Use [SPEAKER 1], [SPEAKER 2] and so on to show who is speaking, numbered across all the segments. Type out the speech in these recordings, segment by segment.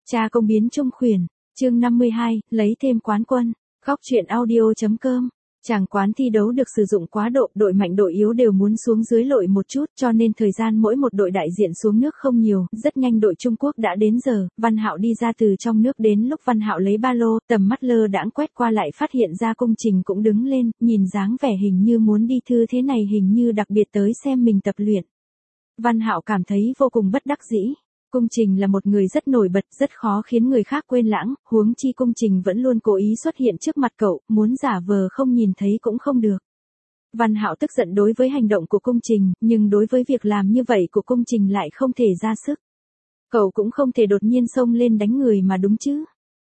[SPEAKER 1] Cha công biến trung khuyển, chương 52, lấy thêm quán quân, góc truyện audio.com. Chàng quán thi đấu được sử dụng quá độ, đội mạnh đội yếu đều muốn xuống dưới lội một chút, cho nên thời gian mỗi một đội đại diện xuống nước không nhiều, rất nhanh đội Trung Quốc đã đến giờ. Văn Hạo đi ra từ trong nước, đến lúc Văn Hạo lấy ba lô, tầm mắt lơ đãng quét qua lại phát hiện ra Cung Trình cũng đứng lên, nhìn dáng vẻ hình như muốn đi thư thế này, hình như đặc biệt tới xem mình tập luyện. Văn Hạo cảm thấy vô cùng bất đắc dĩ. Cung Trình là một người rất nổi bật, rất khó khiến người khác quên lãng, huống chi Cung Trình vẫn luôn cố ý xuất hiện trước mặt cậu, muốn giả vờ không nhìn thấy cũng không được. Văn Hạo tức giận đối với hành động của Cung Trình, nhưng đối với việc làm như vậy của Cung Trình lại không thể ra sức. Cậu cũng không thể đột nhiên xông lên đánh người mà đúng chứ.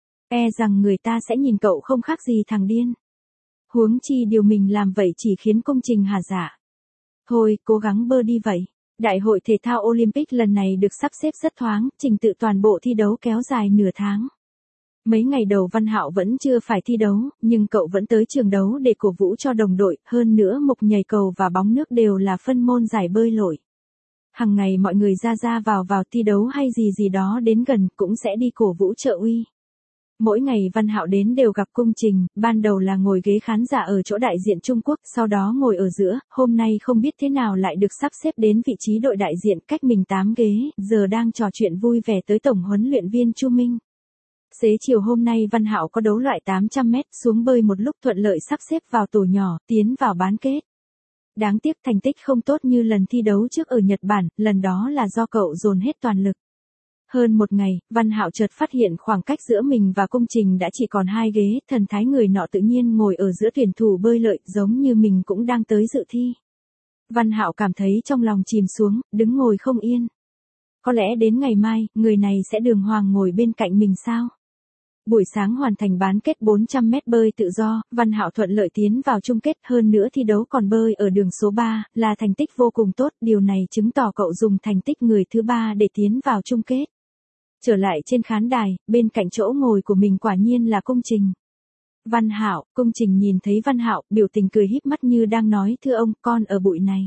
[SPEAKER 1] E rằng người ta sẽ nhìn cậu không khác gì thằng điên. Huống chi điều mình làm vậy chỉ khiến Cung Trình hả dạ. Thôi, cố gắng bơ đi vậy. Đại hội thể thao Olympic lần này được sắp xếp rất thoáng, trình tự toàn bộ thi đấu kéo dài nửa tháng. Mấy ngày đầu Văn Hạo vẫn chưa phải thi đấu, nhưng cậu vẫn tới trường đấu để cổ vũ cho đồng đội, hơn nữa mục nhảy cầu và bóng nước đều là phân môn giải bơi lội. Hằng ngày mọi người ra vào thi đấu hay gì đó đến gần cũng sẽ đi cổ vũ trợ uy. Mỗi ngày Văn Hạo đến đều gặp Cung Trình, ban đầu là ngồi ghế khán giả ở chỗ đại diện Trung Quốc, sau đó ngồi ở giữa, hôm nay không biết thế nào lại được sắp xếp đến vị trí đội đại diện, cách mình 8 ghế, giờ đang trò chuyện vui vẻ tới tổng huấn luyện viên Chu Minh. Xế chiều hôm nay Văn Hạo có đấu loại 800m, xuống bơi một lúc thuận lợi sắp xếp vào tổ nhỏ, tiến vào bán kết. Đáng tiếc thành tích không tốt như lần thi đấu trước ở Nhật Bản, lần đó là do cậu dồn hết toàn lực. Hơn một ngày, Văn Hạo chợt phát hiện khoảng cách giữa mình và Cung Trình đã chỉ còn 2 ghế, thần thái người nọ tự nhiên ngồi ở giữa tuyển thủ bơi lội, giống như mình cũng đang tới dự thi. Văn Hạo cảm thấy trong lòng chìm xuống, đứng ngồi không yên. Có lẽ đến ngày mai, người này sẽ đường hoàng ngồi bên cạnh mình sao? Buổi sáng hoàn thành bán kết 400m bơi tự do, Văn Hạo thuận lợi tiến vào chung kết, hơn nữa thi đấu còn bơi ở đường số 3, là thành tích vô cùng tốt, điều này chứng tỏ cậu dùng thành tích người thứ 3 để tiến vào chung kết. Trở lại trên khán đài, bên cạnh chỗ ngồi của mình quả nhiên là Cung Trình. Văn Hạo, Cung Trình nhìn thấy Văn Hạo, biểu tình cười híp mắt như đang nói, thưa ông, con ở bụi này.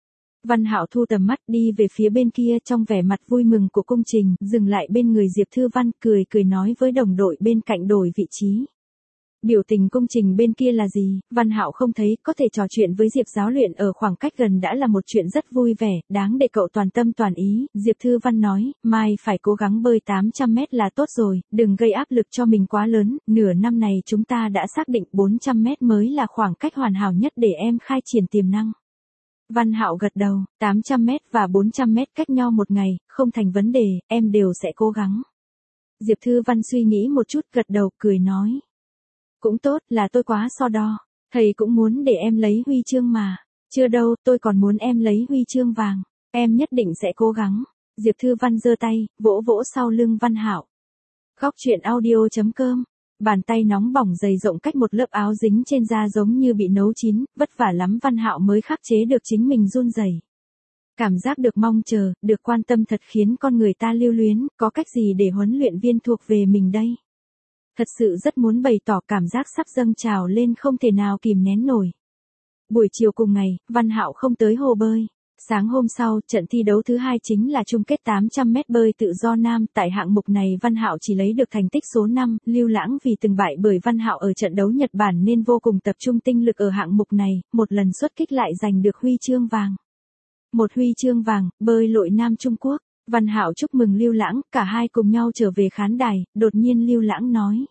[SPEAKER 1] Văn Hạo thu tầm mắt đi về phía bên kia, trong vẻ mặt vui mừng của Cung Trình, dừng lại bên người Diệp Thư Văn, cười nói với đồng đội bên cạnh đổi vị trí. Biểu tình Cung Trình bên kia là gì, Văn Hạo không thấy, có thể trò chuyện với Diệp giáo luyện ở khoảng cách gần đã là một chuyện rất vui vẻ, đáng để cậu toàn tâm toàn ý. Diệp Thư Văn nói, mai phải cố gắng bơi 800m là tốt rồi, đừng gây áp lực cho mình quá lớn, nửa năm này chúng ta đã xác định 400m mới là khoảng cách hoàn hảo nhất để em khai triển tiềm năng. Văn Hạo gật đầu, 800m và 400m cách nhau một ngày, không thành vấn đề, em đều sẽ cố gắng. Diệp Thư Văn suy nghĩ một chút, gật đầu, cười nói. Cũng tốt, là tôi quá so đo. Thầy cũng muốn để em lấy huy chương mà. Chưa đâu, tôi còn muốn em lấy huy chương vàng. Em nhất định sẽ cố gắng. Diệp Thư Văn giơ tay, vỗ sau lưng Văn Hạo. Góc truyện audio.com. Bàn tay nóng bỏng dày rộng cách một lớp áo dính trên da giống như bị nấu chín, vất vả lắm Văn Hạo mới khắc chế được chính mình run rẩy. Cảm giác được mong chờ, được quan tâm thật khiến con người ta lưu luyến, có cách gì để huấn luyện viên thuộc về mình đây? Thật sự rất muốn bày tỏ, cảm giác sắp dâng trào lên không thể nào kìm nén nổi. Buổi chiều cùng ngày, Văn Hạo không tới hồ bơi. Sáng hôm sau, trận thi đấu thứ 2 chính là chung kết 800m bơi tự do nam, tại hạng mục này Văn Hạo chỉ lấy được thành tích số 5, lưu lãng vì từng bại bởi Văn Hạo ở trận đấu Nhật Bản nên vô cùng tập trung tinh lực ở hạng mục này, một lần xuất kích lại giành được huy chương vàng. Một huy chương vàng, bơi lội nam Trung Quốc. Văn Hạo chúc mừng Lưu Lãng, cả hai cùng nhau trở về khán đài, đột nhiên Lưu Lãng nói.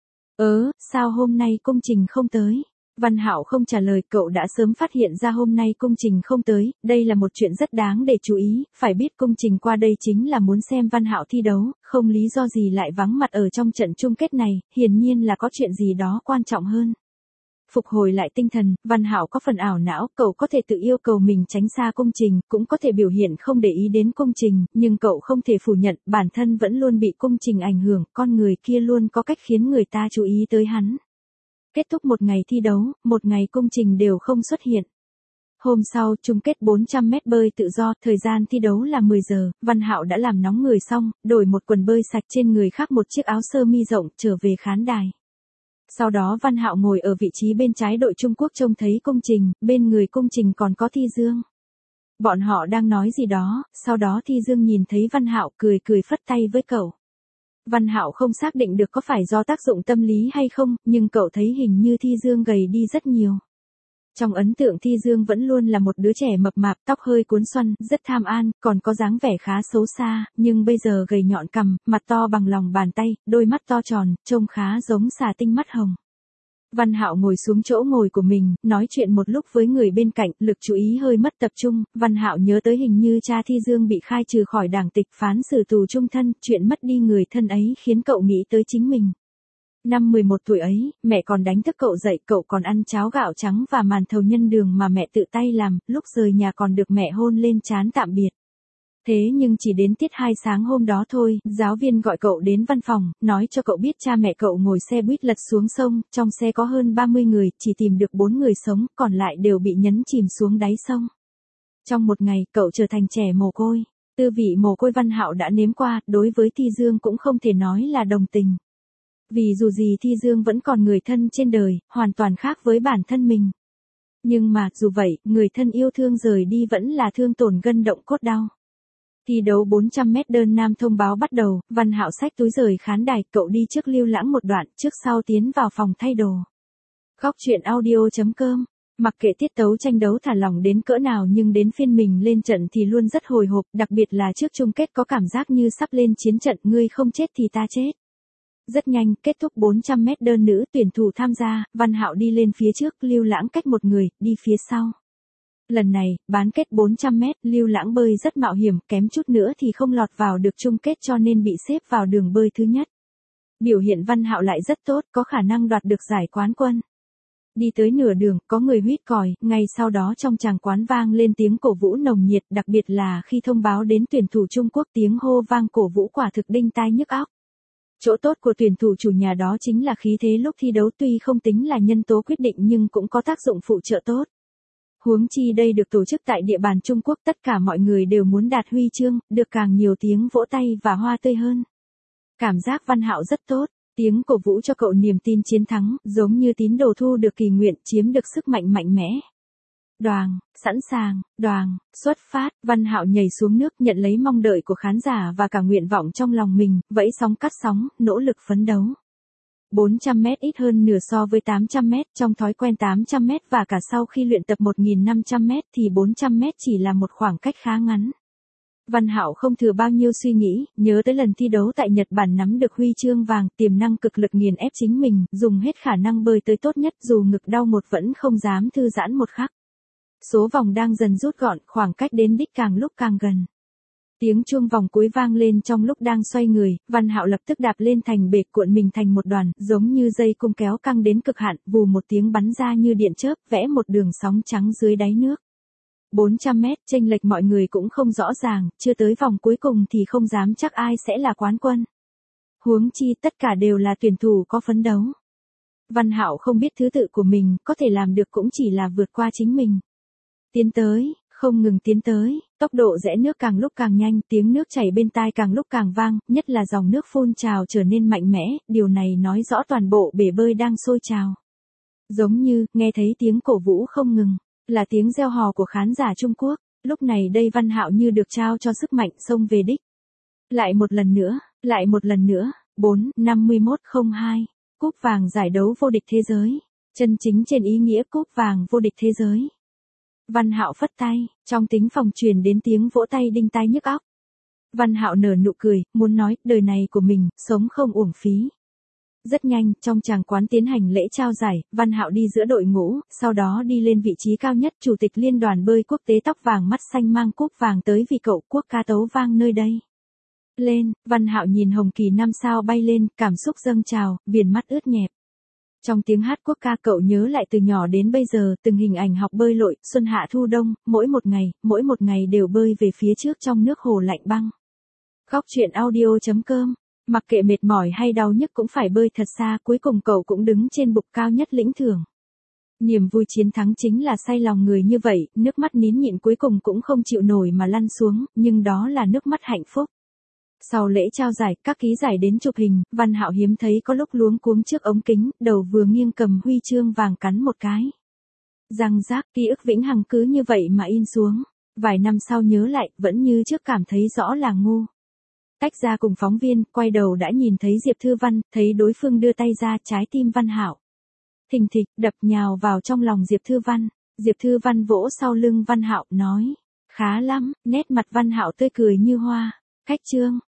[SPEAKER 1] Sao hôm nay Cung Trình không tới? Văn Hạo không trả lời, cậu đã sớm phát hiện ra hôm nay Cung Trình không tới, đây là một chuyện rất đáng để chú ý, phải biết Cung Trình qua đây chính là muốn xem Văn Hạo thi đấu, không lý do gì lại vắng mặt ở trong trận chung kết này, hiển nhiên là có chuyện gì đó quan trọng hơn. Phục hồi lại tinh thần, Văn Hạo có phần ảo não, cậu có thể tự yêu cầu mình tránh xa Cung Trình, cũng có thể biểu hiện không để ý đến Cung Trình, nhưng cậu không thể phủ nhận, bản thân vẫn luôn bị Cung Trình ảnh hưởng, con người kia luôn có cách khiến người ta chú ý tới hắn. Kết thúc một ngày thi đấu, một ngày Cung Trình đều không xuất hiện. Hôm sau, chung kết 400m bơi tự do, thời gian thi đấu là 10 giờ, Văn Hạo đã làm nóng người xong, đổi một quần bơi sạch trên người khác một chiếc áo sơ mi rộng, trở về khán đài. Sau đó Văn Hạo ngồi ở vị trí bên trái đội Trung Quốc trông thấy Cung Trình, bên người Cung Trình còn có Thi Dương. Bọn họ đang nói gì đó, sau đó Thi Dương nhìn thấy Văn Hạo cười phất tay với cậu. Văn Hạo không xác định được có phải do tác dụng tâm lý hay không, nhưng cậu thấy hình như Thi Dương gầy đi rất nhiều. Trong ấn tượng Thi Dương vẫn luôn là một đứa trẻ mập mạp, tóc hơi cuốn xoăn, rất tham an, còn có dáng vẻ khá xấu xa, nhưng bây giờ gầy nhọn cằm, mặt to bằng lòng bàn tay, đôi mắt to tròn, trông khá giống xà tinh mắt hồng. Văn Hạo ngồi xuống chỗ ngồi của mình, nói chuyện một lúc với người bên cạnh, lực chú ý hơi mất tập trung. Văn Hạo nhớ tới hình như cha Thi Dương bị khai trừ khỏi đảng tịch, phán xử tù chung thân, chuyện mất đi người thân ấy khiến cậu nghĩ tới chính mình. Năm 11 tuổi ấy, mẹ còn đánh thức cậu dậy, cậu còn ăn cháo gạo trắng và màn thầu nhân đường mà mẹ tự tay làm, lúc rời nhà còn được mẹ hôn lên trán tạm biệt. Thế nhưng chỉ đến tiết 2 sáng hôm đó thôi, giáo viên gọi cậu đến văn phòng, nói cho cậu biết cha mẹ cậu ngồi xe buýt lật xuống sông, trong xe có hơn 30 người, chỉ tìm được 4 người sống, còn lại đều bị nhấn chìm xuống đáy sông. Trong một ngày, cậu trở thành trẻ mồ côi. Tư vị mồ côi Văn Hạo đã nếm qua, đối với Thi Dương cũng không thể nói là đồng tình. Vì dù gì Thi Dương vẫn còn người thân trên đời, hoàn toàn khác với bản thân mình. Nhưng mà, dù vậy, người thân yêu thương rời đi vẫn là thương tổn gân động cốt đau. Thi đấu 400m đơn nam thông báo bắt đầu, Văn Hạo xách túi rời khán đài, cậu đi trước Lưu Lãng một đoạn, trước sau tiến vào phòng thay đồ. Góc truyện audio.com. Mặc kệ tiết tấu tranh đấu thả lỏng đến cỡ nào nhưng đến phiên mình lên trận thì luôn rất hồi hộp, đặc biệt là trước chung kết có cảm giác như sắp lên chiến trận, ngươi không chết thì ta chết. Rất nhanh, kết thúc 400m đơn nữ tuyển thủ tham gia, Văn Hạo đi lên phía trước, Lưu Lãng cách một người, đi phía sau. Lần này, bán kết 400m, Lưu Lãng bơi rất mạo hiểm, kém chút nữa thì không lọt vào được chung kết cho nên bị xếp vào đường bơi thứ nhất. Biểu hiện Văn Hạo lại rất tốt, có khả năng đoạt được giải quán quân. Đi tới nửa đường, có người huýt còi, ngay sau đó trong tràng quán vang lên tiếng cổ vũ nồng nhiệt, đặc biệt là khi thông báo đến tuyển thủ Trung Quốc, tiếng hô vang cổ vũ quả thực đinh tai nhức óc. Chỗ tốt của tuyển thủ chủ nhà đó chính là khí thế lúc thi đấu tuy không tính là nhân tố quyết định nhưng cũng có tác dụng phụ trợ tốt. Huống chi đây được tổ chức tại địa bàn Trung Quốc, tất cả mọi người đều muốn đạt huy chương, được càng nhiều tiếng vỗ tay và hoa tươi hơn. Cảm giác Văn Hạo rất tốt, tiếng cổ vũ cho cậu niềm tin chiến thắng, giống như tín đồ thu được kỳ nguyện, chiếm được sức mạnh mạnh mẽ. Đoàng, sẵn sàng, đoàng, xuất phát, Văn Hạo nhảy xuống nước nhận lấy mong đợi của khán giả và cả nguyện vọng trong lòng mình, vẫy sóng cắt sóng, nỗ lực phấn đấu. 400m ít hơn nửa so với 800m, trong thói quen 800m và cả sau khi luyện tập 1500m thì 400m chỉ là một khoảng cách khá ngắn. Văn Hạo không thừa bao nhiêu suy nghĩ, nhớ tới lần thi đấu tại Nhật Bản nắm được huy chương vàng, tiềm năng cực lực nghiền ép chính mình, dùng hết khả năng bơi tới tốt nhất, dù ngực đau một vẫn không dám thư giãn một khắc. Số vòng đang dần rút gọn, khoảng cách đến đích càng lúc càng gần. Tiếng chuông vòng cuối vang lên trong lúc đang xoay người, Văn Hạo lập tức đạp lên thành bể, cuộn mình thành một đoàn, giống như dây cung kéo căng đến cực hạn, vù một tiếng bắn ra như điện chớp, vẽ một đường sóng trắng dưới đáy nước. 400m, chênh lệch mọi người cũng không rõ ràng, chưa tới vòng cuối cùng thì không dám chắc ai sẽ là quán quân. Huống chi tất cả đều là tuyển thủ có phấn đấu. Văn Hạo không biết thứ tự của mình, có thể làm được cũng chỉ là vượt qua chính mình. Tiến tới, không ngừng tiến tới, tốc độ rẽ nước càng lúc càng nhanh, tiếng nước chảy bên tai càng lúc càng vang, nhất là dòng nước phun trào trở nên mạnh mẽ, điều này nói rõ toàn bộ bể bơi đang sôi trào. Giống như, nghe thấy tiếng cổ vũ không ngừng, là tiếng reo hò của khán giả Trung Quốc, lúc này đây Văn Hạo như được trao cho sức mạnh xông về đích. Lại một lần nữa, 4:51:02, cúp vàng giải đấu vô địch thế giới, chân chính trên ý nghĩa cúp vàng vô địch thế giới. Văn Hạo phất tay, trong tính phòng truyền đến tiếng vỗ tay đinh tai nhức óc. Văn Hạo nở nụ cười, muốn nói, đời này của mình, sống không uổng phí. Rất nhanh, trong tràng quán tiến hành lễ trao giải, Văn Hạo đi giữa đội ngũ, sau đó đi lên vị trí cao nhất, Chủ tịch Liên đoàn bơi quốc tế tóc vàng mắt xanh mang cúp vàng tới vì cậu, quốc ca tấu vang nơi đây. Lên, Văn Hạo nhìn hồng kỳ 5 sao bay lên, cảm xúc dâng trào, viền mắt ướt nhẹp. Trong tiếng hát quốc ca cậu nhớ lại từ nhỏ đến bây giờ, từng hình ảnh học bơi lội, xuân hạ thu đông, mỗi một ngày đều bơi về phía trước trong nước hồ lạnh băng. Góc truyện audio.com. Mặc kệ mệt mỏi hay đau nhức cũng phải bơi thật xa, cuối cùng cậu cũng đứng trên bục cao nhất lĩnh thưởng. Niềm vui chiến thắng chính là say lòng người như vậy, nước mắt nín nhịn cuối cùng cũng không chịu nổi mà lăn xuống, nhưng đó là nước mắt hạnh phúc. Sau lễ trao giải, các ký giải đến chụp hình, Văn Hạo hiếm thấy có lúc luống cuống trước ống kính, đầu vừa nghiêng cầm huy chương vàng cắn một cái. Răng rác, ký ức vĩnh hằng cứ như vậy mà in xuống. Vài năm sau nhớ lại, vẫn như trước cảm thấy rõ là ngu. Tách ra cùng phóng viên, quay đầu đã nhìn thấy Diệp Thư Văn, thấy đối phương đưa tay ra, trái tim Văn Hạo thình thịch đập nhào vào trong lòng Diệp Thư Văn. Diệp Thư Văn vỗ sau lưng Văn Hạo, nói: khá lắm. Nét mặt Văn Hạo tươi cười như hoa. Khách Trương,